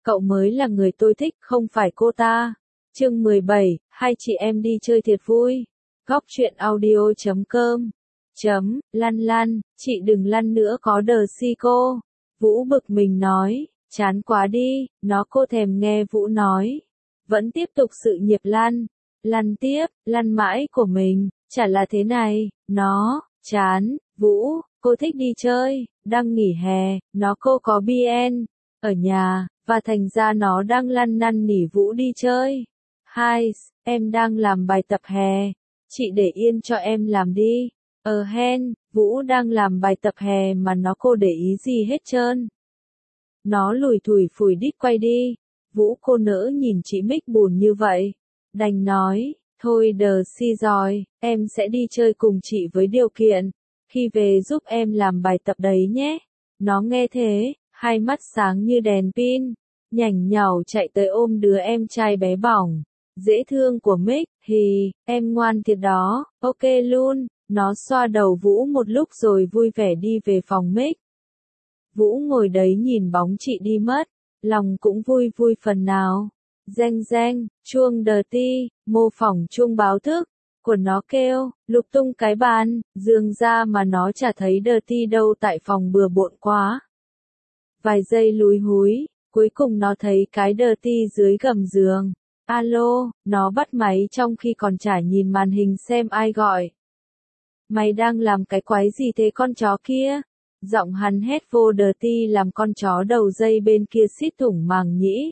Cậu mới là người tôi thích, không phải cô ta. Chương 17, hai chị em đi chơi thiệt vui. Góc truyện audio.com Lăn lăn, chị đừng lăn nữa có đờ si cô. Vũ bực mình nói, chán quá đi, nó cô thèm nghe Vũ nói. Vẫn tiếp tục sự nghiệp lăn tiếp, lăn mãi của mình, chả là thế này, nó, chán, Vũ, cô thích đi chơi, đang nghỉ hè, nó cô có BN, ở nhà, và thành ra nó đang lăn năn nỉ Vũ đi chơi. Hai, em đang làm bài tập hè, chị để yên cho em làm đi. Hen, Vũ đang làm bài tập hè mà nó cô để ý gì hết trơn. Nó lủi thủi phủi đít quay đi. Vũ cô nỡ nhìn chị Mích buồn như vậy. Đành nói, thôi đờ si rồi, em sẽ đi chơi cùng chị với điều kiện. Khi về giúp em làm bài tập đấy nhé. Nó nghe thế, hai mắt sáng như đèn pin. Nhảnh nhảu chạy tới ôm đứa em trai bé bỏng. Dễ thương của Mích, em ngoan thiệt đó, ok luôn. Nó xoa đầu Vũ một lúc rồi vui vẻ đi về phòng Mích. Vũ ngồi đấy nhìn bóng chị đi mất, lòng cũng vui vui phần nào. Reng reng, chuông đờ ti, mô phỏng chuông báo thức của nó kêu, lục tung cái bàn, giường ra mà nó chả thấy đờ ti đâu tại phòng bừa bộn quá. Vài giây lúi húi, cuối cùng nó thấy cái đờ ti dưới gầm giường. Alo, nó bắt máy trong khi còn chả nhìn màn hình xem ai gọi. Mày đang làm cái quái gì thế con chó kia? Giọng hắn hét vô đờ ti làm con chó đầu dây bên kia xít thủng màng nhĩ.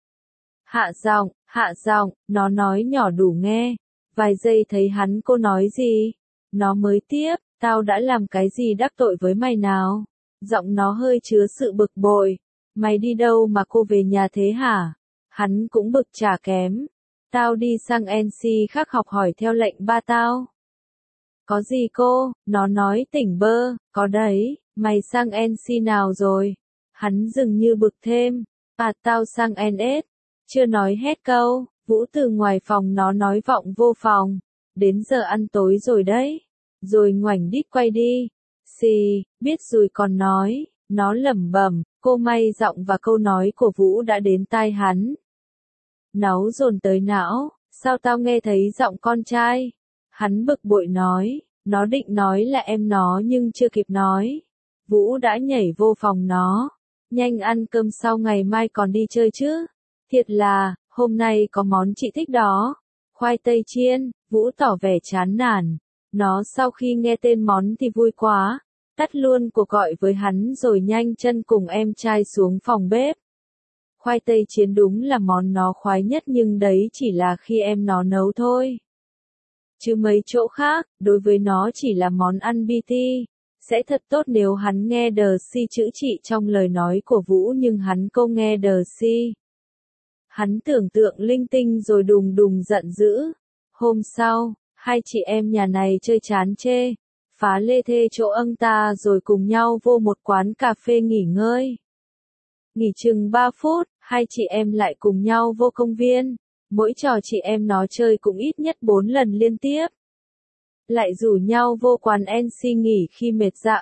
Hạ giọng, nó nói nhỏ đủ nghe. Vài giây thấy hắn cô nói gì? Nó mới tiếp, tao đã làm cái gì đắc tội với mày nào? Giọng nó hơi chứa sự bực bội. Mày đi đâu mà cô về nhà thế hả? Hắn cũng bực chả kém. Tao đi sang NC khác học hỏi theo lệnh ba tao. Có gì cô? Nó nói tỉnh bơ, có đấy, mày sang NC nào rồi? Hắn dường như bực thêm. Tao sang NS. Chưa nói hết câu, Vũ từ ngoài phòng nó nói vọng vô phòng. Đến giờ ăn tối rồi đấy. Rồi ngoảnh đít quay đi. Biết rồi còn nói, nó lẩm bẩm, cô may giọng và câu nói của Vũ đã đến tai hắn. Náu dồn tới não, sao tao nghe thấy giọng con trai? Hắn bực bội nói, nó định nói là em nó nhưng chưa kịp nói. Vũ đã nhảy vô phòng nó. Nhanh ăn cơm sau ngày mai còn đi chơi chứ. Thiệt là, hôm nay có món chị thích đó. Khoai tây chiên, Vũ tỏ vẻ chán nản. Nó sau khi nghe tên món thì vui quá. Tắt luôn cuộc gọi với hắn rồi nhanh chân cùng em trai xuống phòng bếp. Khoai tây chiên đúng là món nó khoái nhất nhưng đấy chỉ là khi em nó nấu thôi. Chứ mấy chỗ khác, đối với nó chỉ là món ăn BT. Sẽ thật tốt nếu hắn nghe đờ si chữ chị trong lời nói của Vũ nhưng hắn không nghe đờ si. Hắn tưởng tượng linh tinh rồi đùng đùng giận dữ. Hôm sau, hai chị em nhà này chơi chán chê. Phá lê thê chỗ ông ta rồi cùng nhau vô một quán cà phê nghỉ ngơi. Nghỉ chừng 3 phút, hai chị em lại cùng nhau vô công viên. Mỗi trò chị em nó chơi cũng ít nhất 4 lần liên tiếp. Lại rủ nhau vô quán NC nghỉ khi mệt dạ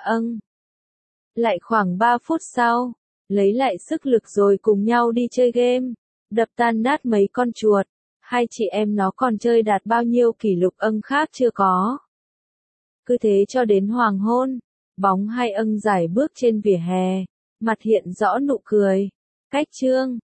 Lại khoảng 3 phút sau, lấy lại sức lực rồi cùng nhau đi chơi game. Đập tan nát mấy con chuột. Hai chị em nó còn chơi đạt bao nhiêu kỷ lục khác chưa có. Cứ thế cho đến hoàng hôn. Bóng hai giải bước trên vỉa hè. Mặt hiện rõ nụ cười. Cách chương.